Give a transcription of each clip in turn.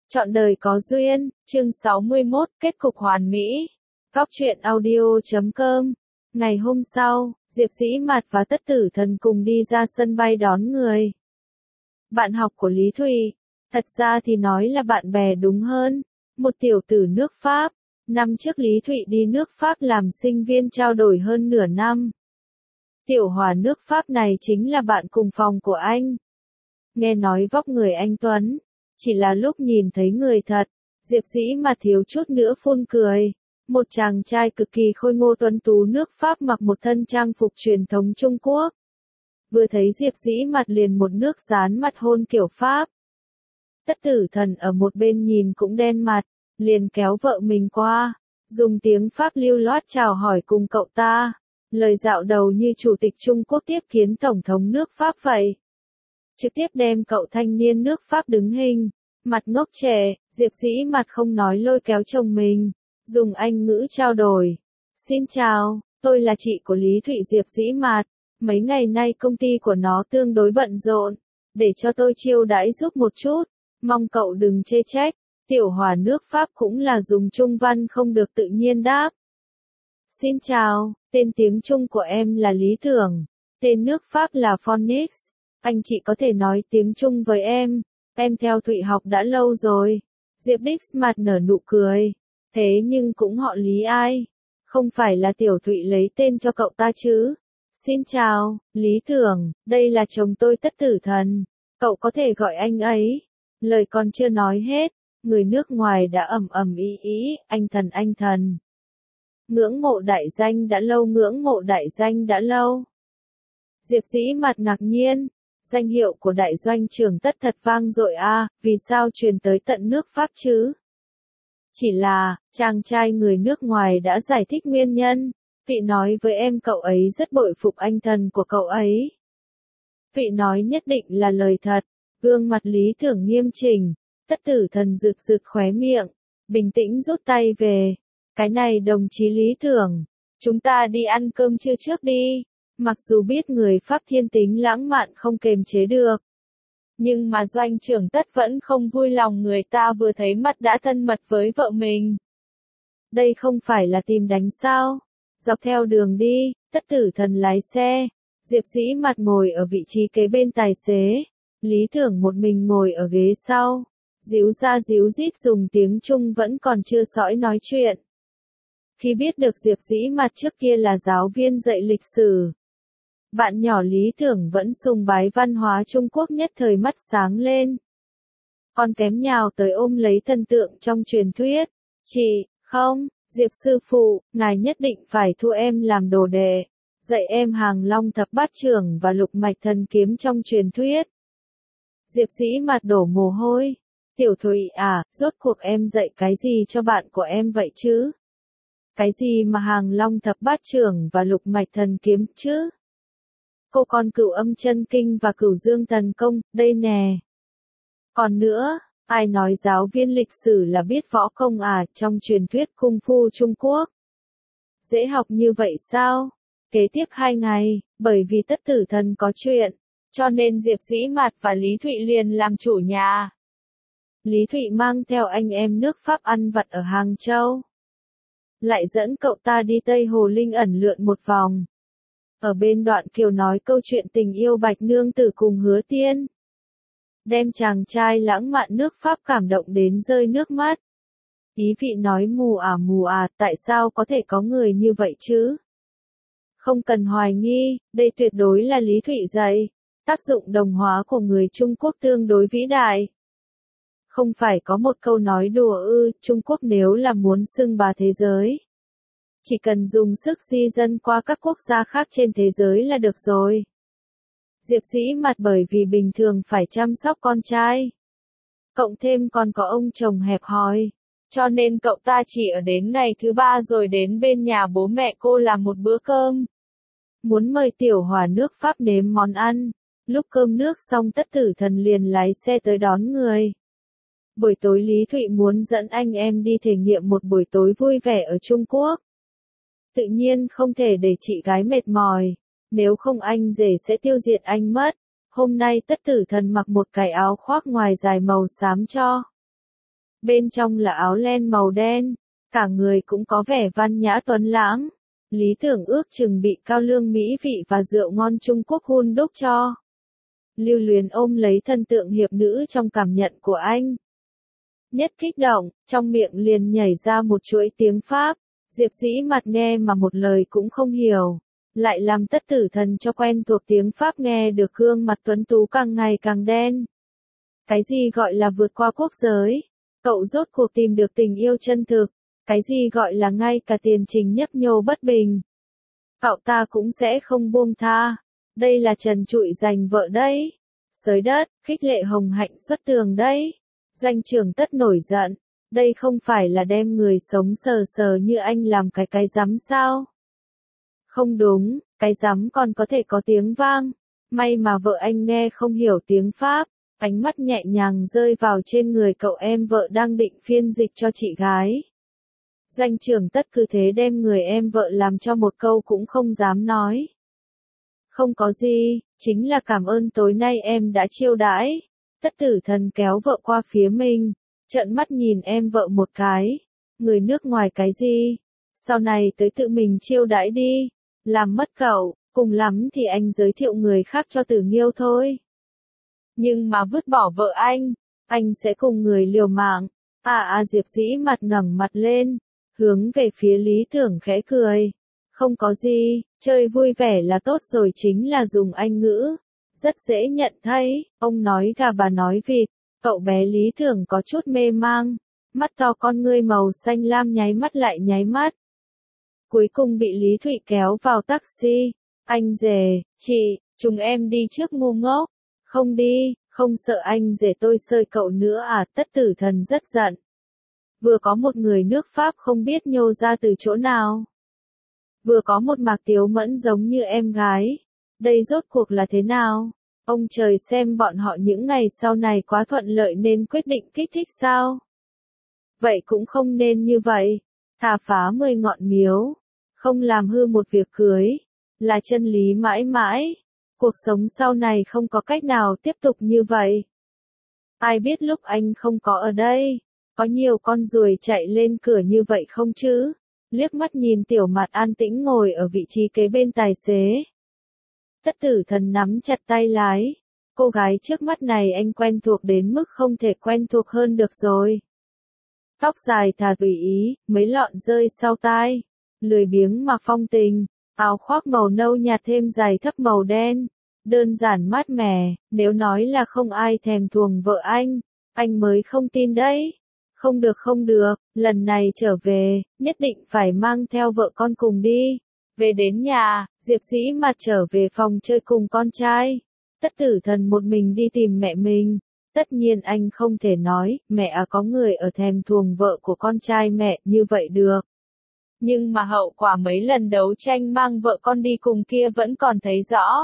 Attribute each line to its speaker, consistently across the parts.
Speaker 1: Trọn đời có duyên, chương 61, kết cục hoàn mỹ. Góc truyện audio.com. Ngày hôm sau, Diệp Dĩ Mạt và Tất Tử Thần cùng đi ra sân bay đón người. Bạn học của Lý Thụy, thật ra thì nói là bạn bè đúng hơn, một tiểu tử nước Pháp. Năm trước Lý Thụy đi nước Pháp làm sinh viên trao đổi hơn nửa năm. Tiểu Hòa nước Pháp này chính là bạn cùng phòng của anh. Nghe nói vóc người anh tuấn. Chỉ là lúc nhìn thấy người thật, Diệp Dĩ Mạt thiếu chút nữa phun cười. Một chàng trai cực kỳ khôi ngô tuấn tú nước Pháp mặc một thân trang phục truyền thống Trung Quốc. Vừa thấy Diệp Dĩ Mạt liền một nước dán mặt hôn kiểu Pháp. Tất Tử Thần ở một bên nhìn cũng đen mặt, liền kéo vợ mình qua, dùng tiếng Pháp lưu loát chào hỏi cùng cậu ta. Lời dạo đầu như chủ tịch Trung Quốc tiếp kiến tổng thống nước Pháp vậy. Trực tiếp đem cậu thanh niên nước Pháp đứng hình, mặt ngốc trẻ, Diệp Dĩ Mạt không nói lôi kéo chồng mình, dùng Anh ngữ trao đổi. Xin chào, tôi là chị của Lý Thụy Diệp Dĩ Mạt, mấy ngày nay công ty của nó tương đối bận rộn, để cho tôi chiêu đãi giúp một chút, mong cậu đừng chê trách. Tiểu Hòa nước Pháp cũng là dùng Trung văn không được tự nhiên đáp. Xin chào, tên tiếng Trung của em là Lý Tưởng, tên nước Pháp là Phonics. Anh chị có thể nói tiếng Trung với em theo Thụy học đã lâu rồi. Diệp Đích Mạt nở nụ cười. Thế nhưng cũng họ Lý ai? Không phải là Tiểu Thụy lấy tên cho cậu ta chứ? Xin chào, Lý Tưởng, đây là chồng tôi Tất Tử Thần. Cậu có thể gọi anh ấy. Lời còn chưa nói hết, người nước ngoài đã ầm ầm ý, anh thần. Ngưỡng mộ đại danh đã lâu, ngưỡng mộ đại danh đã lâu. Diệp Dĩ Mạt ngạc nhiên. Danh hiệu của đại doanh trưởng Tất thật vang dội a, vì sao truyền tới tận nước Pháp chứ? Chỉ là, chàng trai người nước ngoài đã giải thích nguyên nhân. Vị nói với em cậu ấy rất bội phục anh thần của cậu ấy. Vị nói nhất định là lời thật. Gương mặt Lý Tưởng nghiêm chỉnh. Tất Tử Thần rực khóe miệng, bình tĩnh rút tay về. Cái này đồng chí Lý Tưởng, chúng ta đi ăn cơm trưa trước đi. Mặc dù biết người Pháp thiên tính lãng mạn không kềm chế được. Nhưng mà doanh trưởng Tất vẫn không vui lòng người ta vừa thấy mặt đã thân mật với vợ mình. Đây không phải là tìm đánh sao? Dọc theo đường đi, Tất Tử Thần lái xe. Diệp Dĩ Mạt ngồi ở vị trí kế bên tài xế. Lý Tưởng một mình ngồi ở ghế sau. Díu ra díu dít dùng tiếng Trung vẫn còn chưa sõi nói chuyện. Khi biết được Diệp Dĩ Mạt trước kia là giáo viên dạy lịch sử. Bạn nhỏ Lý Tưởng vẫn sùng bái văn hóa Trung Quốc nhất thời mắt sáng lên. Con kém nhào tới ôm lấy thần tượng trong truyền thuyết. Chị, không, Diệp sư phụ, ngài nhất định phải thu em làm đồ đệ. Dạy em hàng long thập bát trưởng và lục mạch thần kiếm trong truyền thuyết. Diệp Dĩ Mạt đổ mồ hôi. Tiểu Thụy à, rốt cuộc em dạy cái gì cho bạn của em vậy chứ? Cái gì mà hàng long thập bát trưởng và lục mạch thần kiếm chứ? Cô còn Cửu Âm Chân Kinh và Cửu Dương Thần Công, đây nè. Còn nữa, ai nói giáo viên lịch sử là biết võ công à, trong truyền thuyết cung phu Trung Quốc. Dễ học như vậy sao? Kế tiếp 2 ngày, bởi vì Tất Tử Thần có chuyện, cho nên Diệp Dĩ Mạt và Lý Thụy liền làm chủ nhà. Lý Thụy mang theo anh em nước Pháp ăn vặt ở Hàng Châu. Lại dẫn cậu ta đi Tây Hồ Linh ẩn lượn một vòng. Ở bên đoạn Kiều nói câu chuyện tình yêu Bạch Nương Tử cùng Hứa Tiên. Đem chàng trai lãng mạn nước Pháp cảm động đến rơi nước mắt. Ý vị nói mù à, tại sao có thể có người như vậy chứ? Không cần hoài nghi, đây tuyệt đối là Lý Thụy dạy. Tác dụng đồng hóa của người Trung Quốc tương đối vĩ đại. Không phải có một câu nói đùa Trung Quốc nếu là muốn xưng bá thế giới. Chỉ cần dùng sức di dân qua các quốc gia khác trên thế giới là được rồi. Diệp Dĩ Mạt bởi vì bình thường phải chăm sóc con trai. Cộng thêm còn có ông chồng hẹp hòi. Cho nên cậu ta chỉ ở đến ngày thứ 3 rồi đến bên nhà bố mẹ cô làm một bữa cơm. Muốn mời Tiểu Hòa nước Pháp nếm món ăn. Lúc cơm nước xong Tất Tử Thần liền lái xe tới đón người. Buổi tối Lý Thụy muốn dẫn anh em đi thể nghiệm một buổi tối vui vẻ ở Trung Quốc. Tự nhiên không thể để chị gái mệt mỏi, nếu không anh rể sẽ tiêu diệt anh mất. Hôm nay Tất Tử Thần mặc một cái áo khoác ngoài dài màu xám cho. bên trong là áo len màu đen, cả người cũng có vẻ văn nhã tuấn lãng. Lý Tưởng ước chừng bị cao lương mỹ vị và rượu ngon Trung Quốc hun đúc cho. Lưu Luyến ôm lấy thân tượng hiệp nữ trong cảm nhận của anh. Nhất kích động, trong miệng liền nhảy ra một chuỗi tiếng Pháp. Diệp Dĩ Mặt nghe mà một lời cũng không hiểu. Lại làm Tất Tử Thần cho quen thuộc tiếng Pháp nghe được gương mặt tuấn tú càng ngày càng đen. Cái gì gọi là vượt qua quốc giới? Cậu rốt cuộc tìm được tình yêu chân thực. Cái gì gọi là ngay cả tiền trình nhấp nhô bất bình? Cậu ta cũng sẽ không buông tha. Đây là trần trụi giành vợ đấy. Xới đất, khích lệ hồng hạnh xuất tường đấy. Doanh trưởng Tất nổi giận. Đây không phải là đem người sống sờ sờ như anh làm cái rắm sao? Không đúng, cái rắm còn có thể có tiếng vang. May mà vợ anh nghe không hiểu tiếng Pháp. Ánh mắt nhẹ nhàng rơi vào trên người cậu em vợ đang định phiên dịch cho chị gái. Doanh trưởng Tất cứ thế đem người em vợ làm cho một câu cũng không dám nói. Không có gì, chính là cảm ơn tối nay em đã chiêu đãi. Tất Tử Thần kéo vợ qua phía mình, trợn mắt nhìn em vợ một cái. Người nước ngoài cái gì? Sau này tới tự mình chiêu đãi đi. Làm mất cậu, cùng lắm thì anh giới thiệu người khác cho Tử Nghiêu thôi. Nhưng mà vứt bỏ vợ anh sẽ cùng người liều mạng. Diệp Dĩ Mặt ngẩng mặt lên, hướng về phía Lý Tưởng khẽ cười. Không có gì, chơi vui vẻ là tốt rồi, chính là dùng Anh ngữ. Rất dễ nhận thấy, ông nói gà bà nói vịt. Cậu bé Lý Tưởng có chút mê mang. Mắt to con ngươi màu xanh lam nháy mắt lại nháy mắt. Cuối cùng bị Lý Thụy kéo vào taxi. Anh rể, chị, chúng em đi trước ngu ngốc. Không đi, không sợ anh rể tôi sơi cậu nữa à? Tất Tử Thần rất giận. Vừa có một người nước Pháp không biết nhô ra từ chỗ nào. Vừa có một Mạc Tiếu Mẫn giống như em gái. Đây rốt cuộc là thế nào? Ông trời xem bọn họ những ngày sau này quá thuận lợi nên quyết định kích thích sao? Vậy cũng không nên như vậy. Thà phá 10 ngọn miếu. Không làm hư một việc cưới. Là chân lý mãi mãi. Cuộc sống sau này không có cách nào tiếp tục như vậy. Ai biết lúc anh không có ở đây, có nhiều con ruồi chạy lên cửa như vậy không chứ? Liếc mắt nhìn Tiểu Mặt an tĩnh ngồi ở vị trí kế bên tài xế. Tất Tử Thần nắm chặt tay lái. Cô gái trước mắt này anh quen thuộc đến mức không thể quen thuộc hơn được rồi. Tóc dài thà tùy ý, mấy lọn rơi sau tai. Lười biếng mà phong tình. Áo khoác màu nâu nhạt thêm giày thấp màu đen. Đơn giản mát mẻ, nếu nói là không ai thèm thuồng vợ anh mới không tin đấy. Không được, lần này trở về, nhất định phải mang theo vợ con cùng đi. Về đến nhà, Diệp Dĩ Mặt trở về phòng chơi cùng con trai. Tất Tử Thần một mình đi tìm mẹ mình. Tất nhiên anh không thể nói, mẹ có người ở thèm thuồng vợ của con trai mẹ như vậy được. Nhưng mà hậu quả mấy lần đấu tranh mang vợ con đi cùng kia vẫn còn thấy rõ.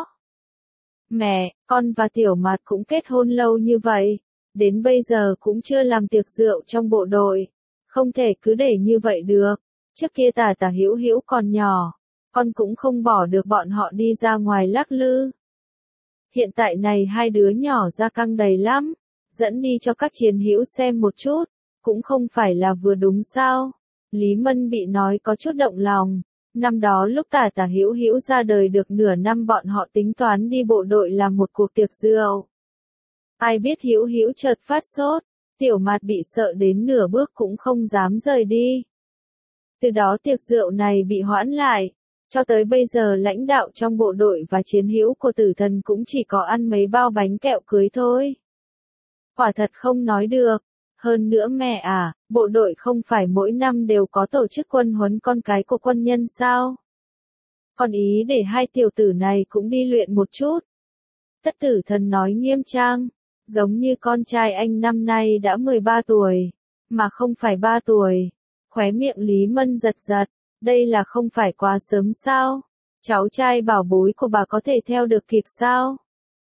Speaker 1: Mẹ, con và Tiểu Mặt cũng kết hôn lâu như vậy, đến bây giờ cũng chưa làm tiệc rượu trong bộ đội. Không thể cứ để như vậy được. Trước kia Tả Hữu Hữu còn nhỏ, con cũng không bỏ được bọn họ đi ra ngoài lắc lư. Hiện tại này hai đứa nhỏ ra căng đầy lắm, dẫn đi cho các chiến hữu xem một chút, cũng không phải là vừa đúng sao? Lý Mân bị nói có chút động lòng. Năm đó lúc Tả Hữu Hữu ra đời được nửa năm bọn họ tính toán đi bộ đội làm một cuộc tiệc rượu. Ai biết Hữu Hữu chợt phát sốt, Tiểu Mặt bị sợ đến nửa bước cũng không dám rời đi. Từ đó tiệc rượu này bị hoãn lại, cho tới bây giờ lãnh đạo trong bộ đội và chiến hữu của Tử Thần cũng chỉ có ăn mấy bao bánh kẹo cưới thôi. Quả thật không nói được. Hơn nữa mẹ bộ đội không phải mỗi năm đều có tổ chức quân huấn con cái của quân nhân sao? Còn ý để hai tiểu tử này cũng đi luyện một chút. Tất Tử Thần nói nghiêm trang, giống như con trai anh năm nay đã 13 tuổi, mà không phải 3 tuổi. Khóe miệng Lý Mân giật giật, đây là không phải quá sớm sao? Cháu trai bảo bối của bà có thể theo được kịp sao?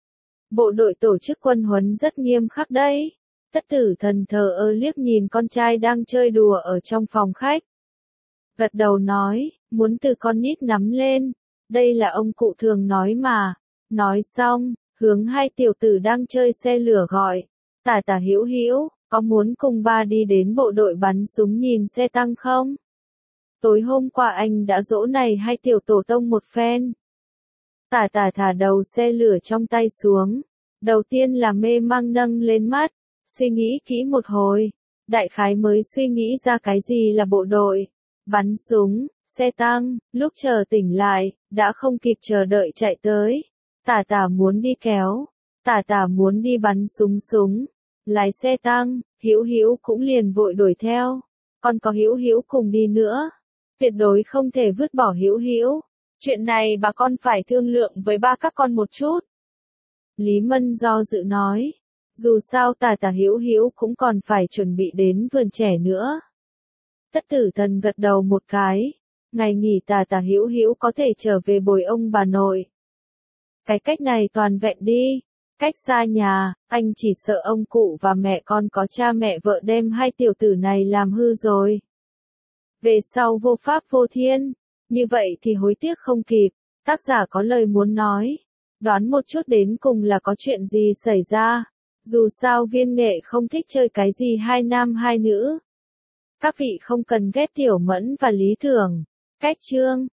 Speaker 1: Bộ đội tổ chức quân huấn rất nghiêm khắc đấy. Tất Tử Thần thờ ơ liếc nhìn con trai đang chơi đùa ở trong phòng khách. Gật đầu nói, muốn từ con nít nắm lên. Đây là ông cụ thường nói mà. Nói xong, hướng hai tiểu tử đang chơi xe lửa gọi. Tả Hữu Hữu, có muốn cùng ba đi đến bộ đội bắn súng nhìn xe tăng không? Tối hôm qua anh đã dỗ này hai tiểu tổ tông một phen. Tả tả thả đầu xe lửa trong tay xuống. Đầu tiên là mê mang nâng lên mắt, suy nghĩ kỹ một hồi. Đại khái mới suy nghĩ ra cái gì là bộ đội. Bắn súng, xe tăng, lúc chờ tỉnh lại, đã không kịp chờ đợi chạy tới. Tả tả muốn đi kéo. Tả tả muốn đi bắn súng. Lái xe tăng, Hữu Hữu cũng liền vội đuổi theo. Còn có Hữu Hữu cùng đi nữa. Tuyệt đối không thể vứt bỏ Hữu Hữu. Chuyện này bà con phải thương lượng với ba các con một chút. Lý Mân do dự nói. Dù sao tả tả Hữu Hữu cũng còn phải chuẩn bị đến vườn trẻ nữa. Tất Tử Thần gật đầu một cái. Ngày nghỉ tả tả Hữu Hữu có thể trở về bồi ông bà nội. Cái cách này toàn vẹn đi. Cách xa nhà, anh chỉ sợ ông cụ và mẹ con có cha mẹ vợ đem hai tiểu tử này làm hư rồi. Về sau vô pháp vô thiên, như vậy thì hối tiếc không kịp. Tác giả có lời muốn nói. Đoán một chút đến cùng là có chuyện gì xảy ra. Dù sao Viên Nghệ không thích chơi cái gì hai nam hai nữ. Các vị không cần ghét Tiểu Mẫn và Lý Thường. Cách chương